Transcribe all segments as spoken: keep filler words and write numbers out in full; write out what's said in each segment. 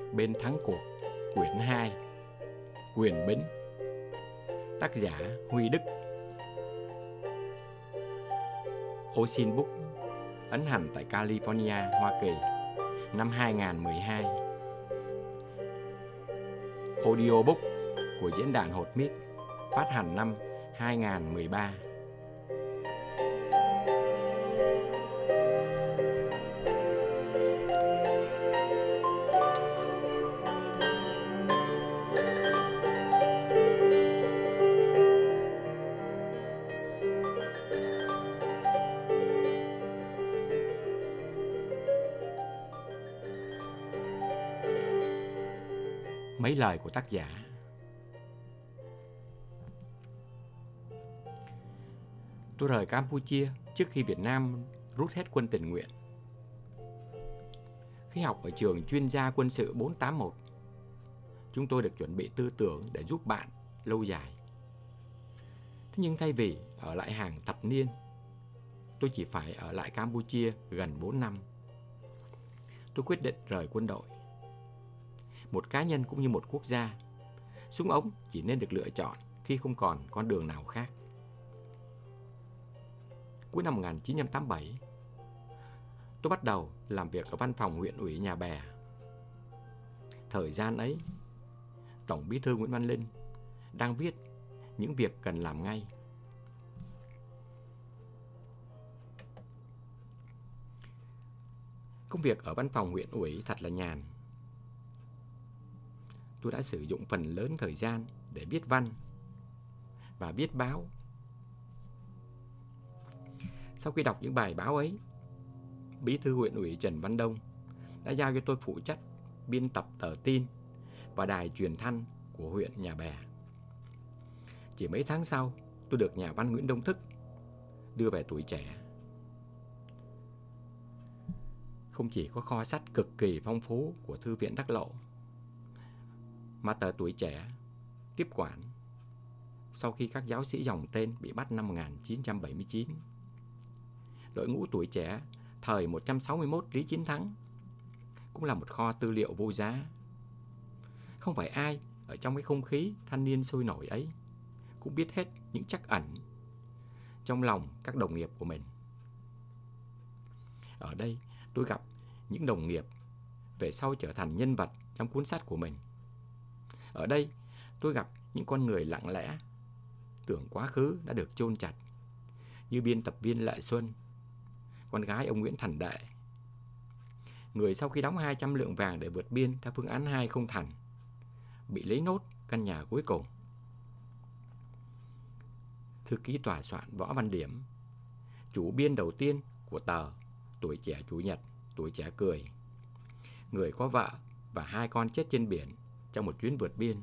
Bên thắng cuộc, quyển hai, Quyền Bính. Tác giả Huy Đức. Ocean Book ấn hành tại California, Hoa Kỳ năm hai nghìn không trăm mười hai. Audiobook của diễn đàn Hột Mít phát hành năm hai nghìn không trăm mười ba. Mấy lời của tác giả. Tôi rời Campuchia trước khi Việt Nam rút hết quân tình nguyện. Khi học ở trường chuyên gia quân sự bốn tám mốt, chúng tôi được chuẩn bị tư tưởng để giúp bạn lâu dài. Thế nhưng thay vì ở lại hàng thập niên, tôi chỉ phải ở lại Campuchia gần bốn năm. Tôi quyết định rời quân đội. Một cá nhân cũng như một quốc gia, súng ống chỉ nên được lựa chọn khi không còn con đường nào khác. Cuối năm một nghìn chín trăm tám mươi bảy, tôi bắt đầu làm việc ở văn phòng huyện ủy Nhà Bè. Thời gian ấy, Tổng Bí thư Nguyễn Văn Linh đang viết những việc cần làm ngay. Công việc ở văn phòng huyện ủy thật là nhàn. Tôi đã sử dụng phần lớn thời gian để viết văn và viết báo. Sau khi đọc những bài báo ấy, Bí thư huyện ủy Trần Văn Đông đã giao cho tôi phụ trách biên tập tờ tin và đài truyền thanh của huyện Nhà Bè. Chỉ mấy tháng sau, tôi được nhà văn Nguyễn Đông Thức đưa về Tuổi Trẻ. Không chỉ có kho sách cực kỳ phong phú của Thư viện Đắc Lộ, mà tờ Tuổi Trẻ tiếp quản sau khi các giáo sĩ dòng tên bị bắt năm một nghìn chín trăm bảy mươi chín. Đội ngũ Tuổi Trẻ thời một trăm sáu mươi mốt Lý Chiến Thắng cũng là một kho tư liệu vô giá. Không phải ai ở trong cái không khí thanh niên sôi nổi ấy cũng biết hết những trắc ẩn trong lòng các đồng nghiệp của mình. Ở đây tôi gặp những đồng nghiệp về sau trở thành nhân vật trong cuốn sách của mình. Ở đây tôi gặp những con người lặng lẽ tưởng quá khứ đã được chôn chặt, như biên tập viên Lệ Xuân, con gái ông Nguyễn Thành Đệ, người sau khi đóng hai trăm lượng vàng để vượt biên theo phương án hai không thành, bị lấy nốt căn nhà cuối cùng. Thư ký tòa soạn Võ Văn Điểm, chủ biên đầu tiên của tờ Tuổi Trẻ Chủ nhật, Tuổi Trẻ Cười, người có vợ và hai con chết trên biển trong một chuyến vượt biên.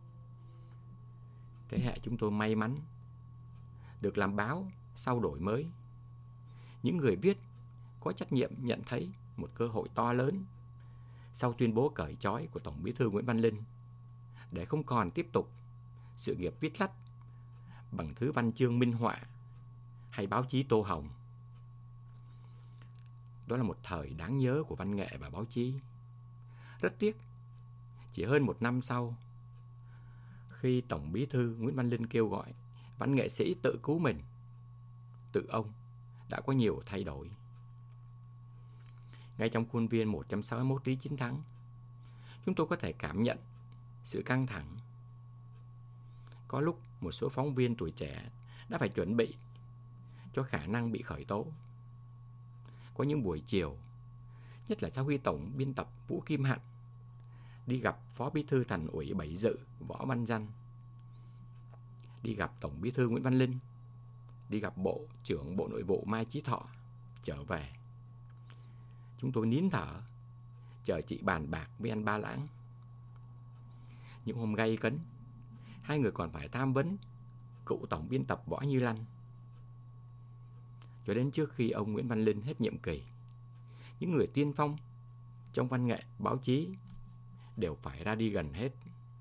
Thế hệ chúng tôi may mắn được làm báo sau đổi mới. Những người viết có trách nhiệm nhận thấy một cơ hội to lớn sau tuyên bố cởi trói của Tổng Bí thư Nguyễn Văn Linh để không còn tiếp tục sự nghiệp viết lách bằng thứ văn chương minh họa hay báo chí tô hồng. Đó là một thời đáng nhớ của văn nghệ và báo chí. Rất tiếc, chỉ hơn một năm sau, khi Tổng Bí thư Nguyễn Văn Linh kêu gọi văn nghệ sĩ tự cứu mình, tự ông đã có nhiều thay đổi. Ngay trong khuôn viên một trăm sáu mươi mốt Lý Chiến Thắng, chúng tôi có thể cảm nhận sự căng thẳng. Có lúc một số phóng viên Tuổi Trẻ đã phải chuẩn bị cho khả năng bị khởi tố. Có những buổi chiều, nhất là sau khi Tổng biên tập Vũ Kim Hạnh đi gặp Phó Bí thư Thành ủy Bảy Dự Võ Văn Danh, đi gặp Tổng Bí thư Nguyễn Văn Linh, đi gặp Bộ trưởng Bộ Nội vụ Mai Chí Thọ trở về, chúng tôi nín thở chờ chị bàn bạc với anh Ba Lãng. Những hôm gay cấn, hai người còn phải tham vấn cựu tổng biên tập Võ Như Lanh. Cho đến trước khi ông Nguyễn Văn Linh hết nhiệm kỳ, những người tiên phong trong văn nghệ báo chí đều phải ra đi gần hết.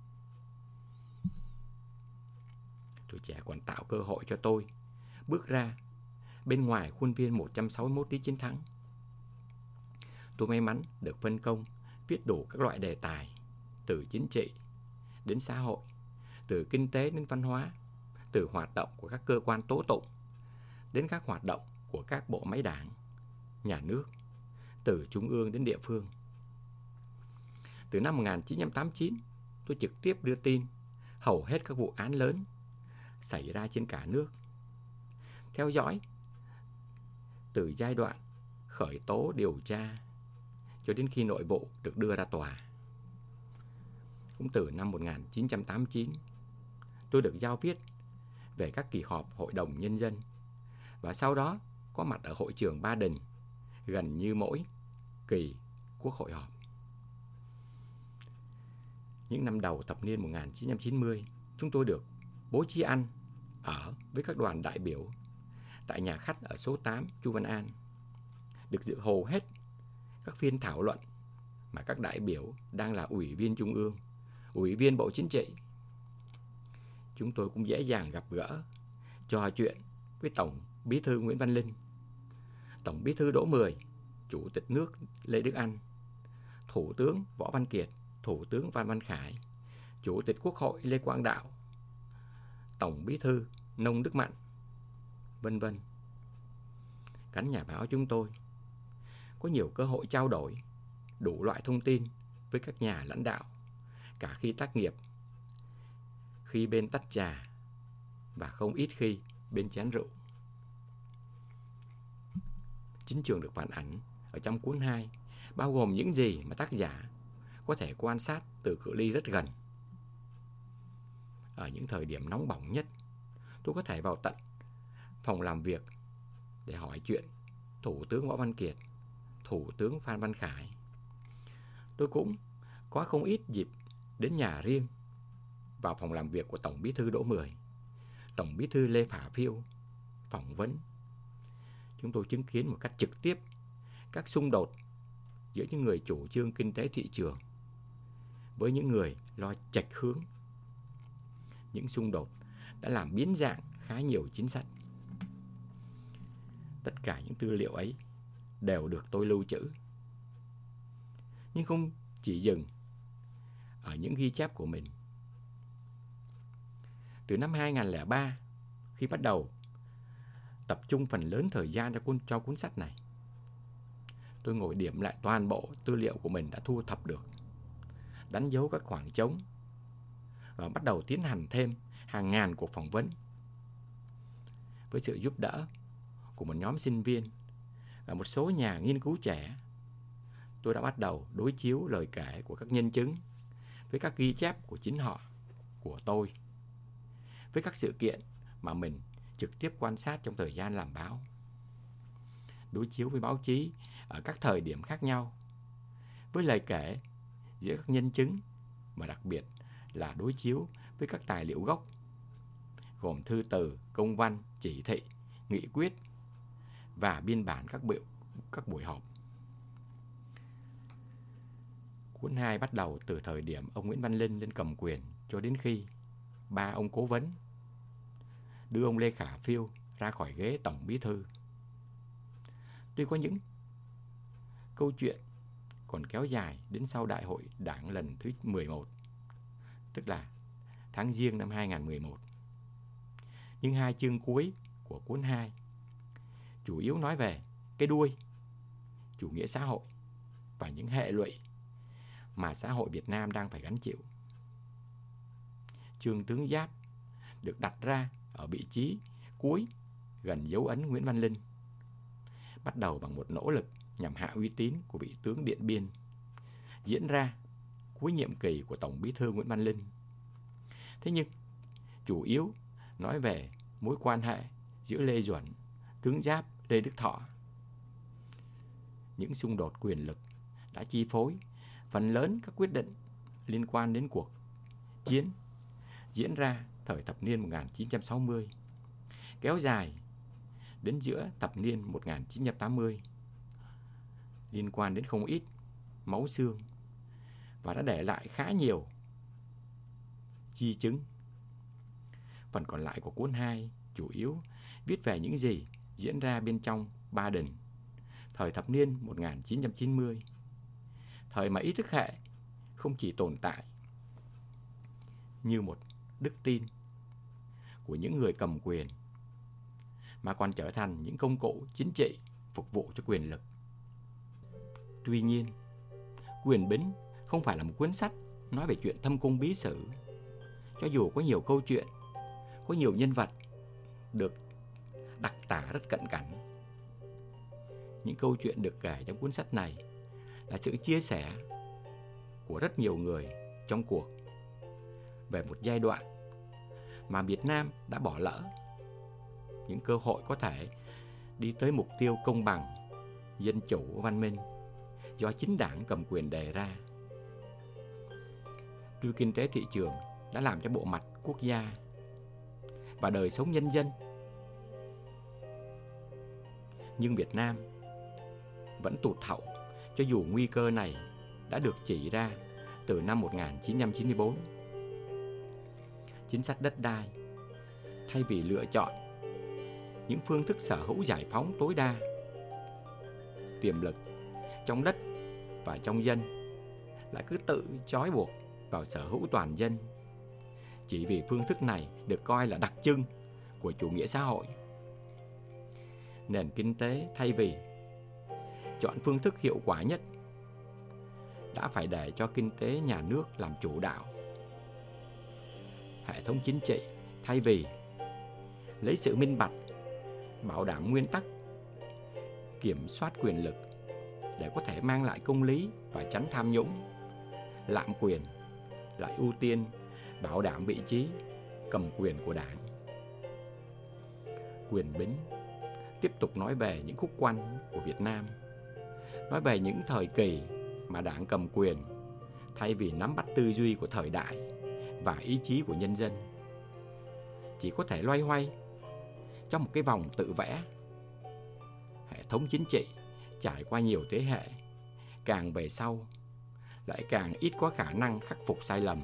Tuổi Trẻ còn tạo cơ hội cho tôi bước ra bên ngoài khuôn viên một trăm sáu mươi mốt Lý Chiến Thắng. Tôi may mắn được phân công viết đủ các loại đề tài từ chính trị đến xã hội, từ kinh tế đến văn hóa, từ hoạt động của các cơ quan tố tụng đến các hoạt động của các bộ máy đảng, nhà nước, từ trung ương đến địa phương. Từ năm một nghìn chín trăm tám mươi chín, tôi trực tiếp đưa tin hầu hết các vụ án lớn xảy ra trên cả nước, theo dõi từ giai đoạn khởi tố điều tra cho đến khi nội vụ được đưa ra tòa. Cũng từ năm một nghìn chín trăm tám mươi chín, tôi được giao viết về các kỳ họp Hội đồng Nhân dân và sau đó có mặt ở hội trường Ba Đình gần như mỗi kỳ quốc hội họp. Những năm đầu thập niên một nghìn chín trăm chín mươi, chúng tôi được bố trí ăn ở với các đoàn đại biểu tại nhà khách ở số tám Chu Văn An, được dự hầu hết các phiên thảo luận mà các đại biểu đang là ủy viên Trung ương, ủy viên Bộ Chính trị. Chúng tôi cũng dễ dàng gặp gỡ, trò chuyện với Tổng Bí thư Nguyễn Văn Linh, Tổng Bí thư Đỗ Mười, Chủ tịch nước Lê Đức Anh, Thủ tướng Võ Văn Kiệt, Thủ tướng Phan Văn Khải, Chủ tịch Quốc hội Lê Quang Đạo, Tổng Bí thư Nông Đức Mạnh, vân vân. Cánh nhà báo chúng tôi có nhiều cơ hội trao đổi đủ loại thông tin với các nhà lãnh đạo, cả khi tác nghiệp, khi bên tách trà và không ít khi bên chén rượu. Chính trường được phản ảnh ở trong cuốn hai bao gồm những gì mà tác giả có thể quan sát từ cự ly rất gần. Ở những thời điểm nóng bỏng nhất, tôi có thể vào tận phòng làm việc để hỏi chuyện Thủ tướng Võ Văn Kiệt, Thủ tướng Phan Văn Khải. Tôi cũng có không ít dịp đến nhà riêng, vào phòng làm việc của Tổng Bí thư Đỗ Mười, Tổng Bí thư Lê Khả Phiêu, phỏng vấn. Chúng tôi chứng kiến một cách trực tiếp các xung đột giữa những người chủ trương kinh tế thị trường với những người lo chệch hướng. Những xung đột đã làm biến dạng khá nhiều chính sách. Tất cả những tư liệu ấy đều được tôi lưu trữ. Nhưng không chỉ dừng ở những ghi chép của mình. Từ năm hai nghìn không trăm lẻ ba, khi bắt đầu tập trung phần lớn thời gian cho cuốn, cho cuốn sách này, tôi ngồi điểm lại toàn bộ tư liệu của mình đã thu thập được, đánh dấu các khoảng trống và bắt đầu tiến hành thêm hàng ngàn cuộc phỏng vấn. Với sự giúp đỡ của một nhóm sinh viên và một số nhà nghiên cứu trẻ, tôi đã bắt đầu đối chiếu lời kể của các nhân chứng với các ghi chép của chính họ, của tôi, với các sự kiện mà mình trực tiếp quan sát trong thời gian làm báo. Đối chiếu với báo chí ở các thời điểm khác nhau, với lời kể giữa các nhân chứng, mà đặc biệt là đối chiếu với các tài liệu gốc, gồm thư từ, công văn, chỉ thị, nghị quyết và biên bản các buổi, các buổi họp. Cuốn hai bắt đầu từ thời điểm ông Nguyễn Văn Linh lên cầm quyền cho đến khi ba ông cố vấn đưa ông Lê Khả Phiêu ra khỏi ghế Tổng Bí thư. Tuy có những câu chuyện còn kéo dài đến sau Đại hội Đảng lần thứ mười một, tức là tháng Giêng năm hai nghìn không trăm mười một. Nhưng hai chương cuối của cuốn hai chủ yếu nói về cái đuôi, chủ nghĩa xã hội và những hệ lụy mà xã hội Việt Nam đang phải gánh chịu. Chương tướng Giáp được đặt ra ở vị trí cuối gần dấu ấn Nguyễn Văn Linh, bắt đầu bằng một nỗ lực nhằm hạ uy tín của vị tướng Điện Biên, diễn ra cuối nhiệm kỳ của Tổng Bí thư Nguyễn Văn Linh. Thế nhưng chủ yếu nói về mối quan hệ giữa Lê Duẩn, tướng Giáp, Lê Đức Thọ. Những xung đột quyền lực đã chi phối phần lớn các quyết định liên quan đến cuộc chiến diễn ra thời thập niên một nghìn chín trăm sáu mươi, kéo dài đến giữa thập niên một nghìn chín trăm tám mươi, liên quan đến không ít máu xương và đã để lại khá nhiều di chứng. Phần còn lại của cuốn hai chủ yếu viết về những gì diễn ra bên trong Ba Đình thời thập niên một nghìn chín trăm chín mươi, thời mà ý thức hệ không chỉ tồn tại như một đức tin của những người cầm quyền, mà còn trở thành những công cụ chính trị phục vụ cho quyền lực. Tuy nhiên, Quyền Bính không phải là một cuốn sách nói về chuyện thâm cung bí sử, cho dù có nhiều câu chuyện, có nhiều nhân vật được đặc tả rất cận cảnh. Những câu chuyện được kể trong cuốn sách này là sự chia sẻ của rất nhiều người trong cuộc về một giai đoạn mà Việt Nam đã bỏ lỡ những cơ hội có thể đi tới mục tiêu công bằng, dân chủ, văn minh do chính đảng cầm quyền đề ra. Tuy kinh tế thị trường đã làm cho bộ mặt quốc gia và đời sống nhân dân, nhưng Việt Nam vẫn tụt hậu, cho dù nguy cơ này đã được chỉ ra từ năm một nghìn chín trăm chín mươi tư. Chính sách đất đai, thay vì lựa chọn những phương thức sở hữu giải phóng tối đa tiềm lực trong đất và trong dân, lại cứ tự trói buộc vào sở hữu toàn dân, chỉ vì phương thức này được coi là đặc trưng của chủ nghĩa xã hội. Nền kinh tế thay vì chọn phương thức hiệu quả nhất, đã phải để cho kinh tế nhà nước làm chủ đạo. Hệ thống chính trị thay vì lấy sự minh bạch, bảo đảm nguyên tắc, kiểm soát quyền lực để có thể mang lại công lý và tránh tham nhũng, lạm quyền, lại ưu tiên bảo đảm vị trí cầm quyền của đảng. Quyền Bính tiếp tục nói về những khúc quanh của Việt Nam, nói về những thời kỳ mà đảng cầm quyền thay vì nắm bắt tư duy của thời đại và ý chí của nhân dân, chỉ có thể loay hoay trong một cái vòng tự vẽ. Hệ thống chính trị trải qua nhiều thế hệ, càng về sau lại càng ít có khả năng khắc phục sai lầm.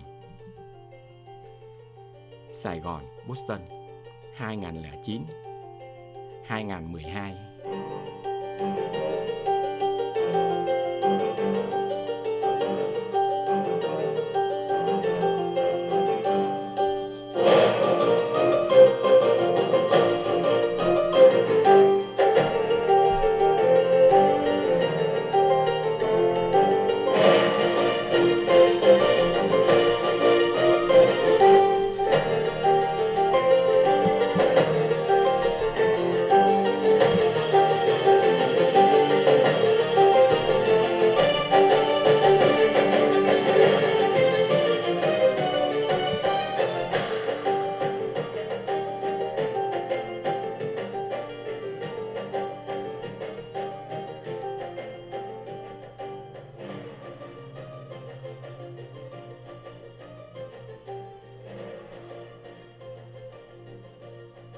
Sài Gòn, Boston, hai nghìn lẻ chín đến hai nghìn mười hai.